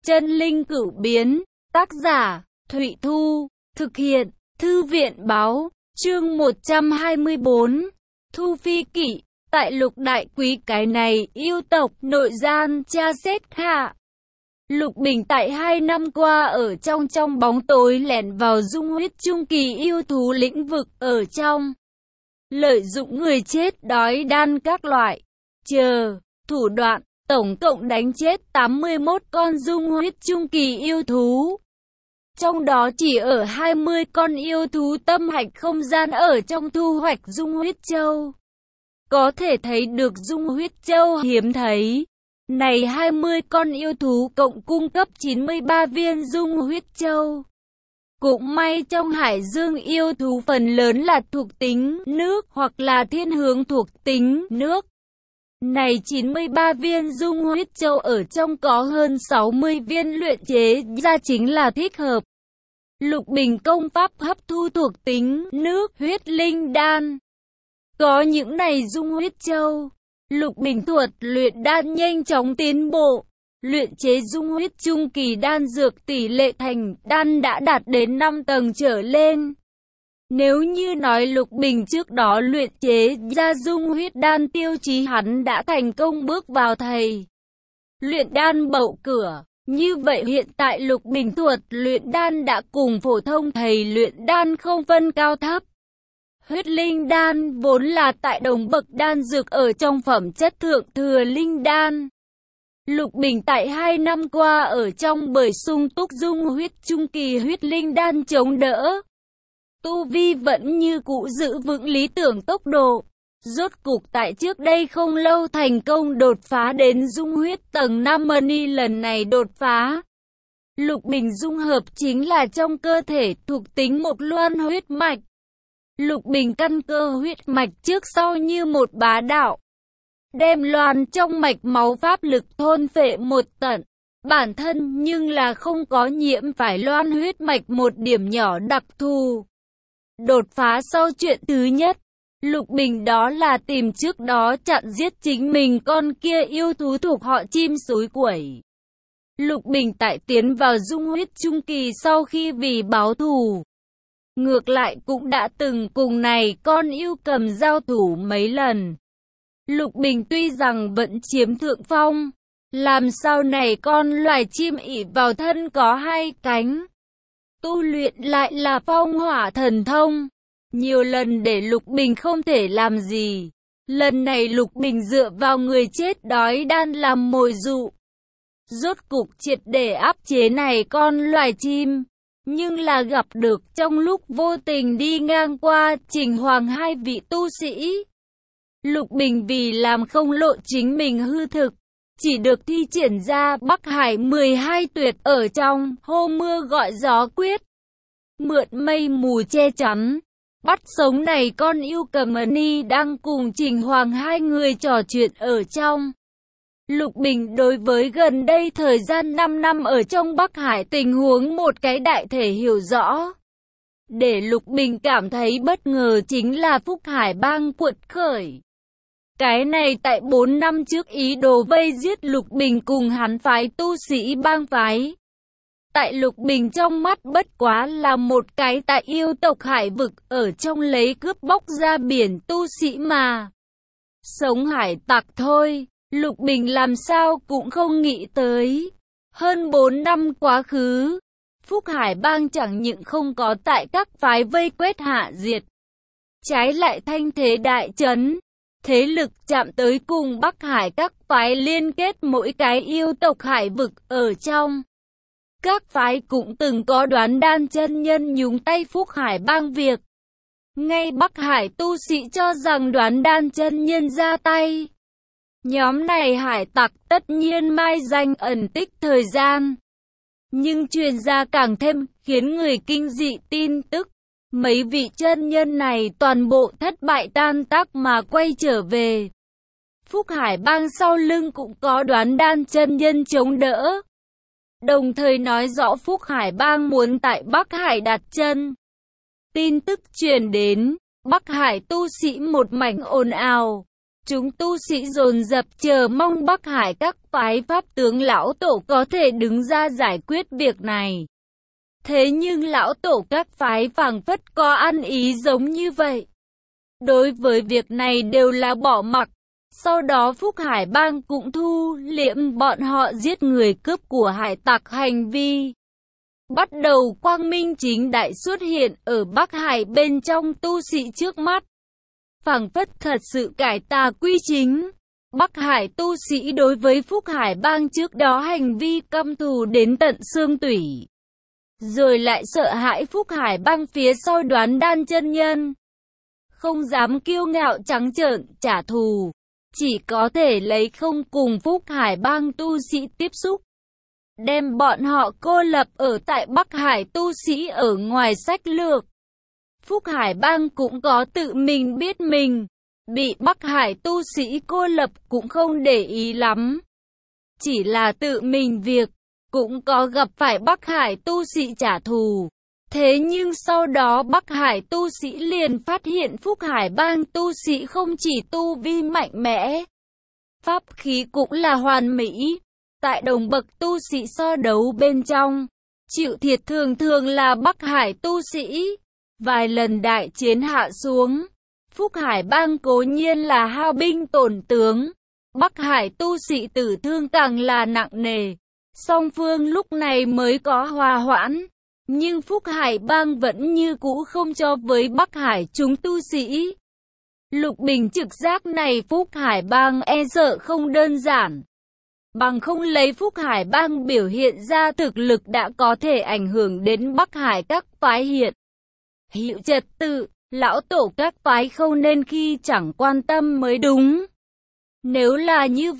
Chân linh cửu biến, tác giả, Thụy Thu, thực hiện, Thư viện báo, chương 124, Thu Phi Kỵ, tại Lục Đại Quý cái này, yêu tộc, nội gian, tra xét hạ. Lục Bình tại 2 năm qua ở trong bóng tối lẻn vào dung huyết trung kỳ yêu thú lĩnh vực ở trong. Lợi dụng người chết đói đan các loại, thủ đoạn, tổng cộng đánh chết 81 con dung huyết trung kỳ yêu thú. Trong đó chỉ ở 20 con yêu thú tâm hạch không gian ở trong thu hoạch dung huyết châu. Có thể thấy được dung huyết châu hiếm thấy. Này 20 con yêu thú cộng cung cấp 93 viên dung huyết châu. Cũng may trong hải dương yêu thú phần lớn là thuộc tính nước hoặc là thiên hướng thuộc tính nước. Này 93 viên dung huyết châu ở trong có hơn 60 viên luyện chế ra chính là thích hợp. Lục Bình công pháp hấp thu thuộc tính nước huyết linh đan. Có những này dung huyết châu, Lục Bình thuật luyện đan nhanh chóng tiến bộ. Luyện chế dung huyết trung kỳ đan dược tỷ lệ thành đan đã đạt đến 5 tầng trở lên. Nếu như nói Lục Bình trước đó luyện chế ra dung huyết đan tiêu chí hắn đã thành công bước vào thầy luyện đan bậu cửa. Như vậy hiện tại Lục Bình thuật luyện đan đã cùng phổ thông thầy luyện đan không phân cao thấp. Huyết linh đan vốn là tại đồng bậc đan dược ở trong phẩm chất thượng thừa linh đan. Lục Bình tại 2 năm qua ở trong bởi sung túc dung huyết trung kỳ huyết linh đan chống đỡ. Tu vi vẫn như cũ giữ vững lý tưởng tốc độ. Rốt cục tại trước đây không lâu thành công đột phá đến dung huyết tầng 5 mani lần này đột phá. Lục Bình dung hợp chính là trong cơ thể thuộc tính một loan huyết mạch. Lục Bình căn cơ huyết mạch trước sau như một bá đạo. Đem loan trong mạch máu pháp lực thôn phệ một tận. Bản thân nhưng là không có nhiễm phải loan huyết mạch một điểm nhỏ đặc thù. Đột phá sau chuyện thứ nhất, Lục Bình đó là tìm trước đó chặn giết chính mình con kia yêu thú thuộc họ chim xối quẩy. Lục Bình tại tiến vào dung huyết trung kỳ sau khi vì báo thù. Ngược lại cũng đã từng cùng này con yêu cầm giao thủ mấy lần. Lục Bình tuy rằng vẫn chiếm thượng phong, làm sao này con loài chim ỷ vào thân có 2 cánh. Tu luyện lại là phong hỏa thần thông. Nhiều lần để Lục Bình không thể làm gì. Lần này Lục Bình dựa vào người chết đói đan làm mồi dụ. Rốt cục triệt để áp chế này con loài chim. Nhưng là gặp được trong lúc vô tình đi ngang qua Trình Hoàng 2 vị tu sĩ. Lục Bình vì làm không lộ chính mình hư thực, chỉ được thi triển ra Bắc Hải 12 tuyệt ở trong hô mưa gọi gió quyết. Mượn mây mù che chắn, bắt sống này con yêu cầm ni đang cùng Trình Hoàng 2 người trò chuyện ở trong. Lục Bình đối với gần đây thời gian 5 năm ở trong Bắc Hải tình huống một cái đại thể hiểu rõ. Để Lục Bình cảm thấy bất ngờ chính là Phúc Hải bang cuột khởi. Cái này tại 4 năm trước ý đồ vây giết Lục Bình cùng hắn phái tu sĩ bang phái. Tại Lục Bình trong mắt bất quá là một cái tại yêu tộc hải vực ở trong lấy cướp bóc ra biển tu sĩ mà. Sống hải tặc thôi, Lục Bình làm sao cũng không nghĩ tới. Hơn 4 năm quá khứ, Phúc Hải bang chẳng những không có tại các phái vây quét hạ diệt. Trái lại thanh thế đại trấn. Thế lực chạm tới cùng Bắc Hải các phái liên kết mỗi cái yêu tộc hải vực ở trong. Các phái cũng từng có đoán đan chân nhân nhúng tay Phúc Hải bang việc. Ngay Bắc Hải tu sĩ cho rằng đoán đan chân nhân ra tay. Nhóm này hải tặc tất nhiên mai danh ẩn tích thời gian. Nhưng truyền ra càng thêm khiến người kinh dị tin tức. Mấy vị chân nhân này toàn bộ thất bại tan tác mà quay trở về. Phúc Hải bang sau lưng cũng có đoán đan chân nhân chống đỡ. Đồng thời nói rõ Phúc Hải bang muốn tại Bắc Hải đặt chân. Tin tức truyền đến, Bắc Hải tu sĩ một mảnh ồn ào. Chúng tu sĩ dồn dập chờ mong Bắc Hải các phái pháp tướng lão tổ có thể đứng ra giải quyết việc này. Thế nhưng lão tổ các phái phảng phất có ăn ý giống như vậy. Đối với việc này đều là bỏ mặc. Sau đó Phúc Hải Bang cũng thu liễm bọn họ giết người cướp của hải tặc hành vi. Bắt đầu quang minh chính đại xuất hiện ở Bắc Hải bên trong tu sĩ trước mắt. Phảng phất thật sự cải tà quy chính. Bắc Hải tu sĩ đối với Phúc Hải Bang trước đó hành vi căm thù đến tận xương tủy. Rồi lại sợ hãi Phúc Hải Bang phía sau Đoán Đan chân nhân. Không dám kiêu ngạo trắng trợn trả thù. Chỉ có thể lấy không cùng Phúc Hải Bang tu sĩ tiếp xúc. Đem bọn họ cô lập ở tại Bắc Hải tu sĩ ở ngoài sách lược. Phúc Hải Bang cũng có tự mình biết mình. Bị Bắc Hải tu sĩ cô lập cũng không để ý lắm. Chỉ là tự mình việc. Cũng có gặp phải Bắc Hải tu sĩ trả thù. Thế nhưng sau đó Bắc Hải tu sĩ liền phát hiện Phúc Hải Bang tu sĩ không chỉ tu vi mạnh mẽ. Pháp khí cũng là hoàn mỹ. Tại đồng bậc tu sĩ so đấu bên trong. Chịu thiệt thường thường là Bắc Hải tu sĩ. Vài lần đại chiến hạ xuống. Phúc Hải Bang cố nhiên là hao binh tổn tướng. Bắc Hải tu sĩ tử thương càng là nặng nề. Song phương lúc này mới có hòa hoãn. Nhưng Phúc Hải Bang vẫn như cũ không cho với Bắc Hải chúng tu sĩ. Lục Bình trực giác này Phúc Hải Bang e sợ không đơn giản. Bằng không lấy Phúc Hải Bang biểu hiện ra thực lực đã có thể ảnh hưởng đến Bắc Hải các phái hiện. Hiệu trật tự, lão tổ các phái không nên khi chẳng quan tâm mới đúng. Nếu là như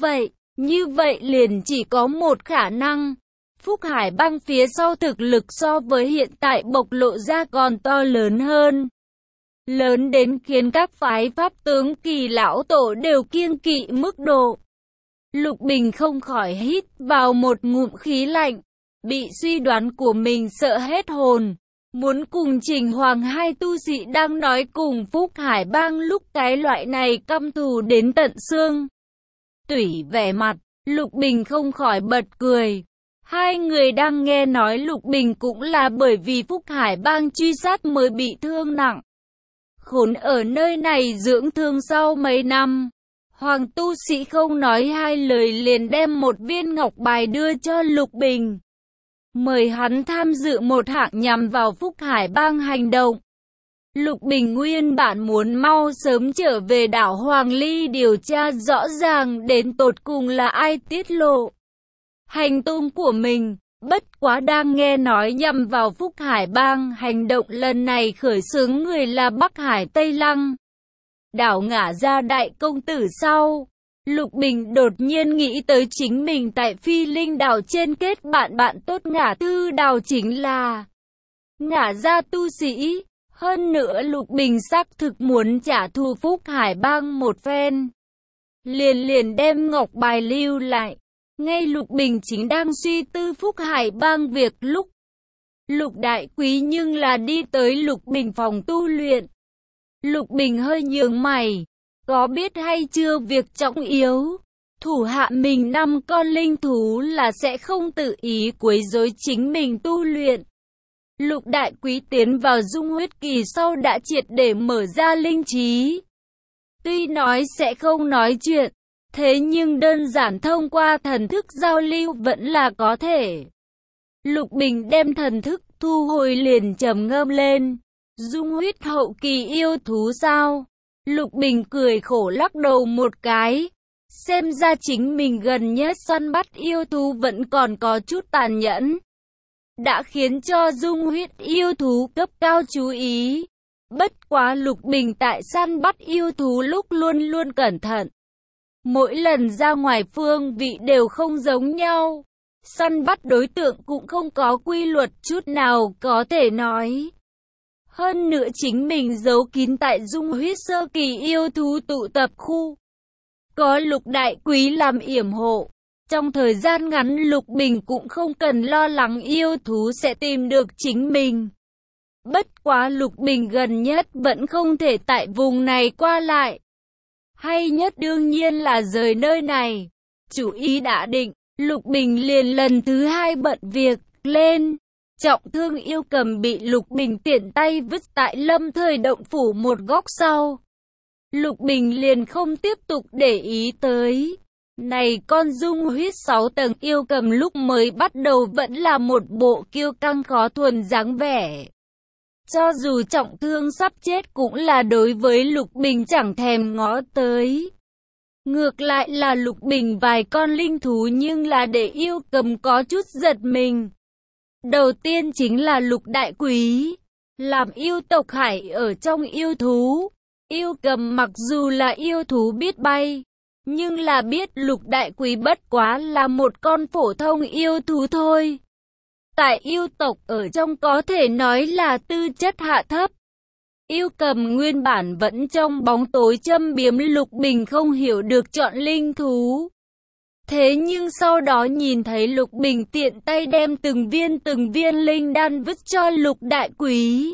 vậy liền chỉ có một khả năng. Phúc Hải Bang phía sau thực lực so với hiện tại bộc lộ ra còn to lớn hơn. Lớn đến khiến các phái pháp tướng kỳ lão tổ đều kiêng kỵ mức độ. Lục Bình không khỏi hít vào một ngụm khí lạnh. Bị suy đoán của mình sợ hết hồn. Muốn cùng Trình Hoàng hai tu sĩ đang nói cùng Phúc Hải Bang lúc cái loại này căm thù đến tận xương. Tủy vẻ mặt, Lục Bình không khỏi bật cười. Hai người đang nghe nói Lục Bình cũng là bởi vì Phúc Hải Bang truy sát mới bị thương nặng. Khốn ở nơi này dưỡng thương sau mấy năm. Hoàng tu sĩ không nói hai lời liền đem một viên ngọc bài đưa cho Lục Bình. Mời hắn tham dự một hạng nhằm vào Phúc Hải Bang hành động. Lục Bình nguyên bản muốn mau sớm trở về đảo Hoàng Ly điều tra rõ ràng đến tột cùng là ai tiết lộ hành tung của mình. Bất quá đang nghe nói nhằm vào Phúc Hải Bang hành động lần này khởi xướng người là Bắc Hải Tây Lăng. Đảo ngả ra đại công tử sau. Lục Bình đột nhiên nghĩ tới chính mình tại Phi Linh đảo trên kết bạn tốt Ngả Tư đảo chính là ngả ra tu sĩ. Hơn nữa Lục Bình xác thực muốn trả thù Phúc Hải Bang một phen. Liền đem ngọc bài lưu lại. Ngay Lục Bình chính đang suy tư Phúc Hải Bang việc lúc Lục Đại Quý nhưng là đi tới Lục Bình phòng tu luyện. Lục Bình hơi nhướng mày. Có biết hay chưa việc trọng yếu. Thủ hạ mình 5 con linh thú là sẽ không tự ý quấy rối chính mình tu luyện. Lục Đại Quý tiến vào dung huyết kỳ sau đã triệt để mở ra linh trí. Tuy nói sẽ không nói chuyện, thế nhưng đơn giản thông qua thần thức giao lưu vẫn là có thể. Lục Bình đem thần thức thu hồi liền trầm ngâm lên. Dung huyết hậu kỳ yêu thú sao? Lục Bình cười khổ lắc đầu một cái. Xem ra chính mình gần nhất săn bắt yêu thú vẫn còn có chút tàn nhẫn. Đã khiến cho dung huyết yêu thú cấp cao chú ý. Bất quá Lục Bình tại săn bắt yêu thú lúc luôn luôn cẩn thận. Mỗi lần ra ngoài phương vị đều không giống nhau. Săn bắt đối tượng cũng không có quy luật chút nào có thể nói. Hơn nữa chính mình giấu kín tại dung huyết sơ kỳ yêu thú tụ tập khu. Có Lục Đại Quý làm yểm hộ. Trong thời gian ngắn Lục Bình cũng không cần lo lắng yêu thú sẽ tìm được chính mình. Bất quá Lục Bình gần nhất vẫn không thể tại vùng này qua lại. hay nhất đương nhiên là rời nơi này. Chủ ý đã định, Lục Bình liền lần thứ hai bận việc lên. Trọng thương Yêu Cầm bị Lục Bình tiện tay vứt tại Lâm Thời động phủ một góc sau. Lục Bình liền không tiếp tục để ý tới. Này con dung huyết 6 tầng Yêu Cầm lúc mới bắt đầu vẫn là một bộ kiêu căng khó thuần dáng vẻ. Cho dù trọng thương sắp chết cũng là đối với Lục Bình chẳng thèm ngó tới. Ngược lại là Lục Bình vài con linh thú nhưng là để Yêu Cầm có chút giật mình. Đầu tiên chính là Lục Đại Quý. Làm yêu tộc hải ở trong yêu thú. Yêu Cầm mặc dù là yêu thú biết bay, nhưng là biết Lục Đại Quý bất quá là một con phổ thông yêu thú thôi. Tại yêu tộc ở trong có thể nói là tư chất hạ thấp. Yêu Cầm nguyên bản vẫn trong bóng tối châm biếm Lục Bình không hiểu được chọn linh thú. Thế nhưng sau đó nhìn thấy Lục Bình tiện tay đem từng viên linh đan vứt cho Lục Đại Quý.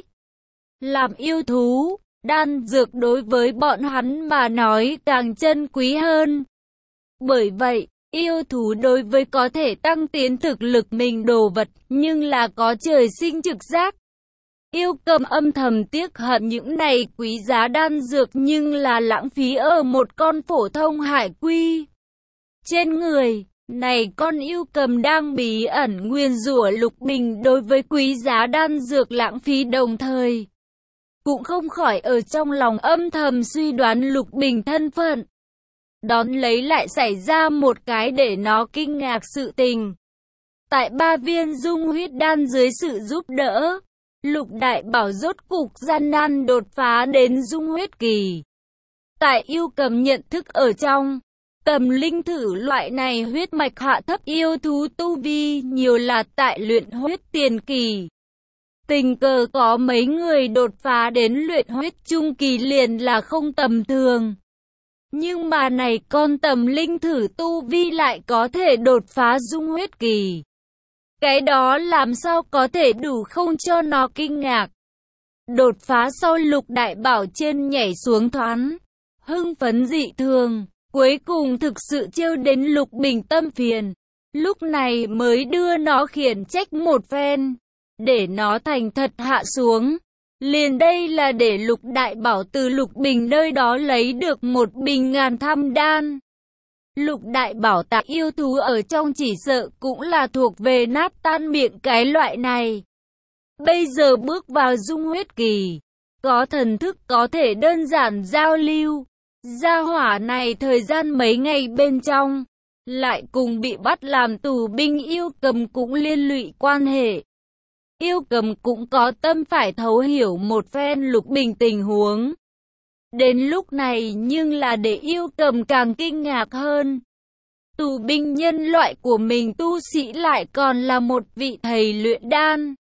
Làm yêu thú, đan dược đối với bọn hắn mà nói càng chân quý hơn. Bởi vậy, yêu thú đối với có thể tăng tiến thực lực mình đồ vật, nhưng là có trời sinh trực giác. Yêu Cầm âm thầm tiếc hận những này quý giá đan dược nhưng là lãng phí ở một con phổ thông hải quy. Trên người, này con Yêu Cầm đang bí ẩn nguyền rủa Lục Bình đối với quý giá đan dược lãng phí đồng thời. Cũng không khỏi ở trong lòng âm thầm suy đoán Lục Bình thân phận. Đón lấy lại xảy ra một cái để nó kinh ngạc sự tình. Tại 3 viên dung huyết đan dưới sự giúp đỡ, Lục Đại Bảo rốt cục gian nan đột phá đến dung huyết kỳ. Tại Yêu Cầm nhận thức ở trong, tầm linh thử loại này huyết mạch hạ thấp yêu thú tu vi nhiều là tại luyện huyết tiền kỳ. Tình cờ có mấy người đột phá đến luyện huyết trung kỳ liền là không tầm thường. Nhưng mà này con tầm linh thử tu vi lại có thể đột phá dung huyết kỳ. Cái đó làm sao có thể đủ không cho nó kinh ngạc. Đột phá sau Lục Đại Bảo trên nhảy xuống thoáng, hưng phấn dị thường, cuối cùng thực sự trêu đến Lục Bình tâm phiền. Lúc này mới đưa nó khiển trách một phen, để nó thành thật hạ xuống. Liền đây là để Lục Đại Bảo từ Lục Bình nơi đó lấy được một bình ngàn thăm đan. Lục Đại Bảo tại yêu thú ở trong chỉ sợ cũng là thuộc về nát tan miệng cái loại này. Bây giờ bước vào dung huyết kỳ, có thần thức có thể đơn giản giao lưu. Gia hỏa này thời gian mấy ngày bên trong, lại cùng bị bắt làm tù binh Yêu Cầm cũng liên lụy quan hệ. Yêu Cầm cũng có tâm phải thấu hiểu một phen Lục Bình tình huống. Đến lúc này nhưng là để Yêu Cầm càng kinh ngạc hơn. Tù binh nhân loại của mình tu sĩ lại còn là một vị thầy luyện đan.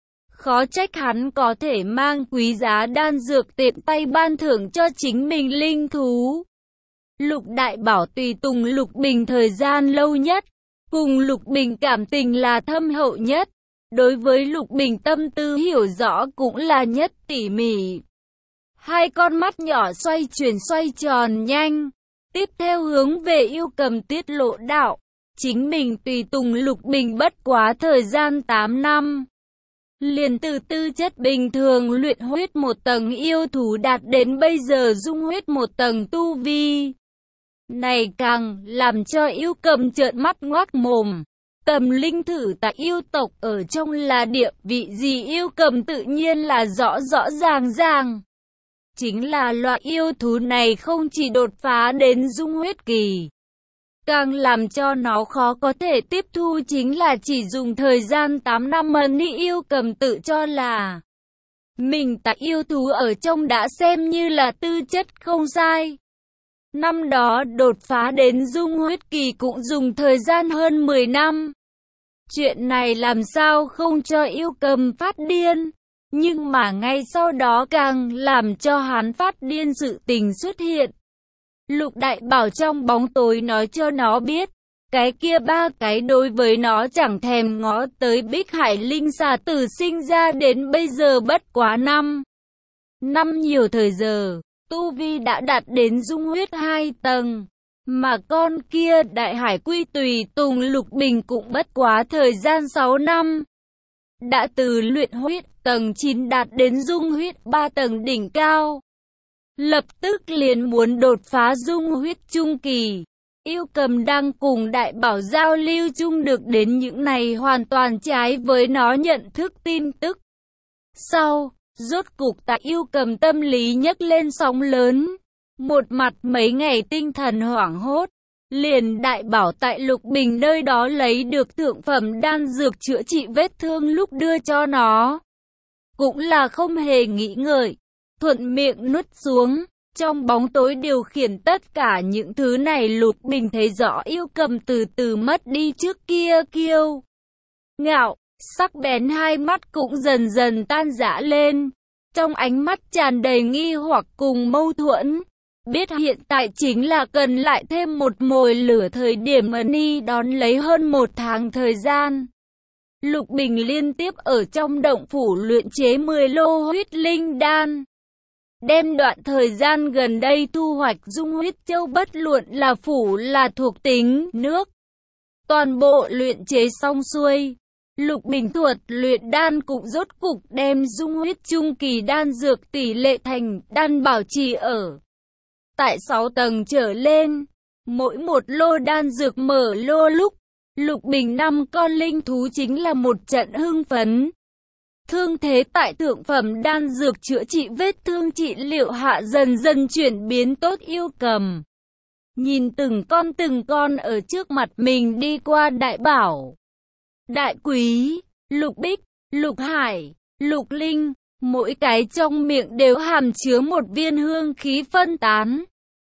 Khó trách hắn có thể mang quý giá đan dược tiện tay ban thưởng cho chính mình linh thú. Lục Đại Bảo tùy tùng Lục Bình thời gian lâu nhất, cùng Lục Bình cảm tình là thâm hậu nhất. Đối với Lục Bình tâm tư hiểu rõ cũng là nhất tỉ mỉ. Hai con mắt nhỏ xoay tròn nhanh. Tiếp theo hướng về Yêu Cầm tiết lộ đạo. Chính mình tùy tùng Lục Bình bất quá thời gian 8 năm. Liền từ tư chất bình thường luyện huyết một tầng yêu thú đạt đến bây giờ dung huyết một tầng tu vi. Này càng làm cho Yêu Cầm trợn mắt ngoác mồm. Tầm linh thử tại yêu tộc ở trong là địa vị gì Yêu Cầm tự nhiên là rõ ràng. Chính là loại yêu thú này không chỉ đột phá đến dung huyết kỳ. Càng làm cho nó khó có thể tiếp thu chính là chỉ dùng thời gian 8 năm mà Yêu Cầm tự cho là mình tại yêu thú ở trong đã xem như là tư chất không sai. Năm đó đột phá đến dung huyết kỳ cũng dùng thời gian hơn 10 năm. Chuyện này làm sao không cho Yêu Cầm phát điên. Nhưng mà ngay sau đó càng làm cho hắn phát điên sự tình xuất hiện. Lục Đại Bảo trong bóng tối nói cho nó biết, cái kia 3 cái đối với nó chẳng thèm ngó tới Bích Hải Linh xà từ sinh ra đến bây giờ bất quá năm nhiều thời giờ. tu vi đã đạt đến dung huyết 2 tầng. Mà con kia đại hải quy tùy tùng Lục Bình cũng bất quá thời gian 6 năm. Đã từ luyện huyết tầng 9 đạt đến dung huyết 3 tầng đỉnh cao. Lập tức liền muốn đột phá dung huyết trung kỳ. Yêu Cầm đang cùng Đại Bảo giao lưu chung được đến những này hoàn toàn trái với nó nhận thức tin tức. Sau, rốt cục tại Yêu Cầm tâm lý nhấc lên sóng lớn. Một mặt mấy ngày tinh thần hoảng hốt, liền Đại Bảo tại Lục Bình nơi đó lấy được thượng phẩm đan dược chữa trị vết thương lúc đưa cho nó. Cũng là không hề nghĩ ngợi, thuận miệng nuốt xuống. Trong bóng tối điều khiển tất cả những thứ này, Lục Bình thấy rõ Yêu Cầm từ từ mất đi trước kia kiêu ngạo, sắc bén hai mắt cũng dần dần tan rã lên. Trong ánh mắt tràn đầy nghi hoặc cùng mâu thuẫn. Biết hiện tại chính là cần lại thêm một mồi lửa thời điểm Ni đón lấy hơn 1 tháng thời gian. Lục Bình liên tiếp ở trong động phủ luyện chế 10 lô huyết linh đan. Đem đoạn thời gian gần đây thu hoạch dung huyết châu bất luận là phủ là thuộc tính nước. Toàn bộ luyện chế xong xuôi. Lục Bình thuật luyện đan cũng rốt cục đem dung huyết trung kỳ đan dược tỷ lệ thành đan bảo trì ở tại 6 tầng trở lên. Mỗi một lô đan dược mở lô lúc, Lục Bình 5 con linh thú chính là một trận hưng phấn. Thương thế tại thượng phẩm đan dược chữa trị vết thương trị liệu hạ dần dần chuyển biến tốt. Yêu Cầm nhìn từng con ở trước mặt mình đi qua Đại Bảo, Đại Quý, Lục Bích, Lục Hải, Lục Linh, mỗi cái trong miệng đều hàm chứa một viên hương khí phân tán,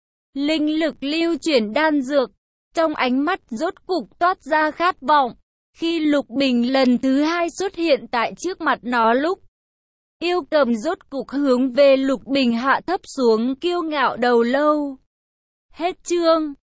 linh lực lưu chuyển đan dược. Trong ánh mắt rốt cục toát ra khát vọng. Khi Lục Bình lần thứ 2 xuất hiện tại trước mặt nó lúc, Yêu Cầm rốt cục hướng về Lục Bình hạ thấp xuống kiêu ngạo đầu lâu. Hết chương.